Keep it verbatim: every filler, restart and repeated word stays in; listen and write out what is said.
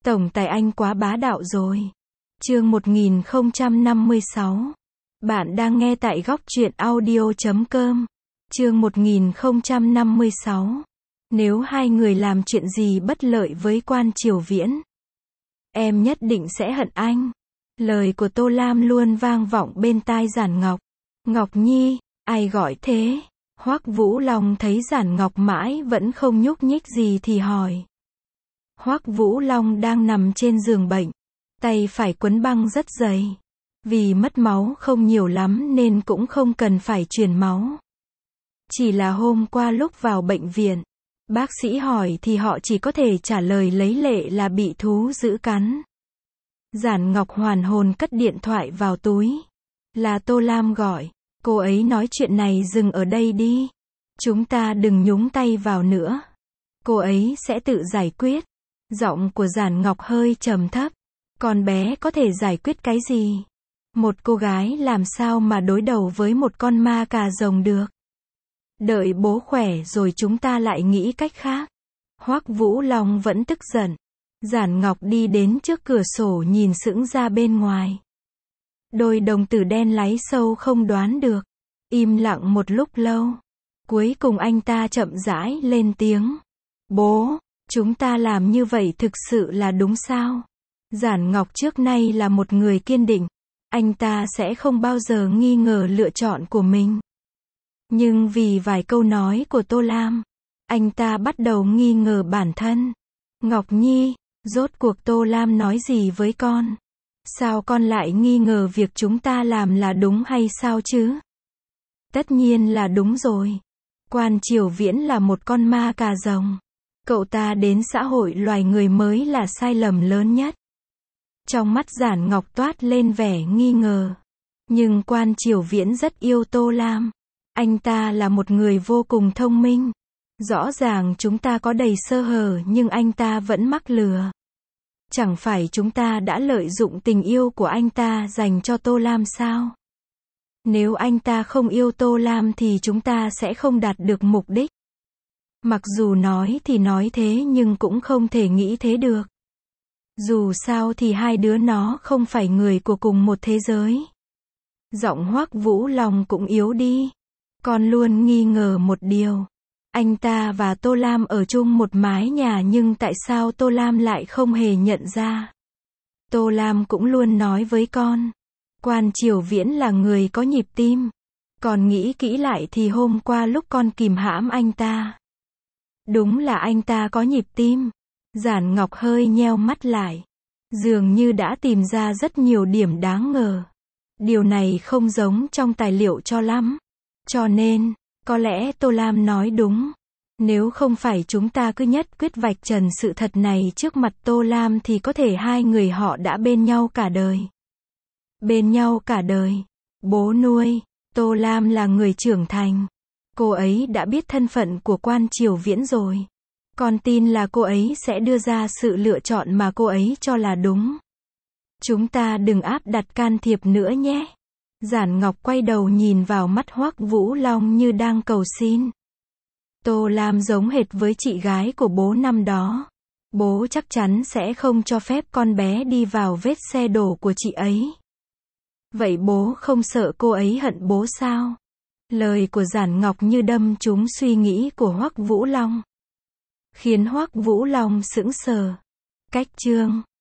Tổng tài anh quá bá đạo rồi. Chương một nghìn không trăm năm mươi sáu. Bạn đang nghe tại góc truyện audio chấm com. Chương một nghìn không trăm năm mươi sáu. Nếu hai người làm chuyện gì bất lợi với Quan Triều Viễn, em nhất định sẽ hận anh. Lời của Tô Lam luôn vang vọng bên tai Giản Ngọc. Ngọc Nhi, ai gọi thế? Hoắc Vũ Long thấy Giản Ngọc mãi vẫn không nhúc nhích gì thì hỏi. Hoắc Vũ Long đang nằm trên giường bệnh, tay phải quấn băng rất dày. Vì mất máu không nhiều lắm nên cũng không cần phải truyền máu. Chỉ là hôm qua lúc vào bệnh viện, bác sĩ hỏi thì họ chỉ có thể trả lời lấy lệ là bị thú dữ cắn. Giản Ngọc hoàn hồn cất điện thoại vào túi. Là Tô Lam gọi. Cô ấy nói chuyện này dừng ở đây đi. Chúng ta đừng nhúng tay vào nữa. Cô ấy sẽ tự giải quyết. Giọng của Giản Ngọc hơi trầm thấp. Con bé có thể giải quyết cái gì? Một cô gái làm sao mà đối đầu với một con ma cà rồng được? Đợi bố khỏe rồi chúng ta lại nghĩ cách khác. Hoắc Vũ Long vẫn tức giận. Giản Ngọc đi đến trước cửa sổ nhìn sững ra bên ngoài. Đôi đồng tử đen láy sâu không đoán được. Im lặng một lúc lâu. Cuối cùng anh ta chậm rãi lên tiếng. Bố, chúng ta làm như vậy thực sự là đúng sao? Giản Ngọc trước nay là một người kiên định. Anh ta sẽ không bao giờ nghi ngờ lựa chọn của mình. Nhưng vì vài câu nói của Tô Lam, anh ta bắt đầu nghi ngờ bản thân. Ngọc Nhi, rốt cuộc Tô Lam nói gì với con? Sao con lại nghi ngờ việc chúng ta làm là đúng hay sao chứ? Tất nhiên là đúng rồi. Quan Triều Viễn là một con ma cà rồng. Cậu ta đến xã hội loài người mới là sai lầm lớn nhất. Trong mắt Giản Ngọc toát lên vẻ nghi ngờ. Nhưng Quan Triều Viễn rất yêu Tô Lam. Anh ta là một người vô cùng thông minh. Rõ ràng chúng ta có đầy sơ hở nhưng anh ta vẫn mắc lừa. Chẳng phải chúng ta đã lợi dụng tình yêu của anh ta dành cho Tô Lam sao? Nếu anh ta không yêu Tô Lam thì chúng ta sẽ không đạt được mục đích. Mặc dù nói thì nói thế nhưng cũng không thể nghĩ thế được. Dù sao thì hai đứa nó không phải người của cùng một thế giới. Giọng Hoắc Vũ Long cũng yếu đi. Con luôn nghi ngờ một điều. Anh ta và Tô Lam ở chung một mái nhà nhưng tại sao Tô Lam lại không hề nhận ra? Tô Lam cũng luôn nói với con. Quan Triều Viễn là người có nhịp tim. Còn nghĩ kỹ lại thì hôm qua lúc con kìm hãm anh ta. Đúng là anh ta có nhịp tim. Giản Ngọc hơi nheo mắt lại. Dường như đã tìm ra rất nhiều điểm đáng ngờ. Điều này không giống trong tài liệu cho lắm. Cho nên, có lẽ Tô Lam nói đúng. Nếu không phải chúng ta cứ nhất quyết vạch trần sự thật này trước mặt Tô Lam thì có thể hai người họ đã bên nhau cả đời. Bên nhau cả đời. Bố nuôi, Tô Lam là người trưởng thành. Cô ấy đã biết thân phận của Quan Triều Viễn rồi. Con tin là cô ấy sẽ đưa ra sự lựa chọn mà cô ấy cho là đúng. Chúng ta đừng áp đặt can thiệp nữa nhé. Giản Ngọc quay đầu nhìn vào mắt Hoắc Vũ Long như đang cầu xin. Tô Lam giống hệt với chị gái của bố năm đó. Bố chắc chắn sẽ không cho phép con bé đi vào vết xe đổ của chị ấy. Vậy bố không sợ cô ấy hận bố sao? Lời của Giản Ngọc như đâm trúng suy nghĩ của Hoắc Vũ Long. Khiến Hoắc Vũ Long sững sờ. Cách chương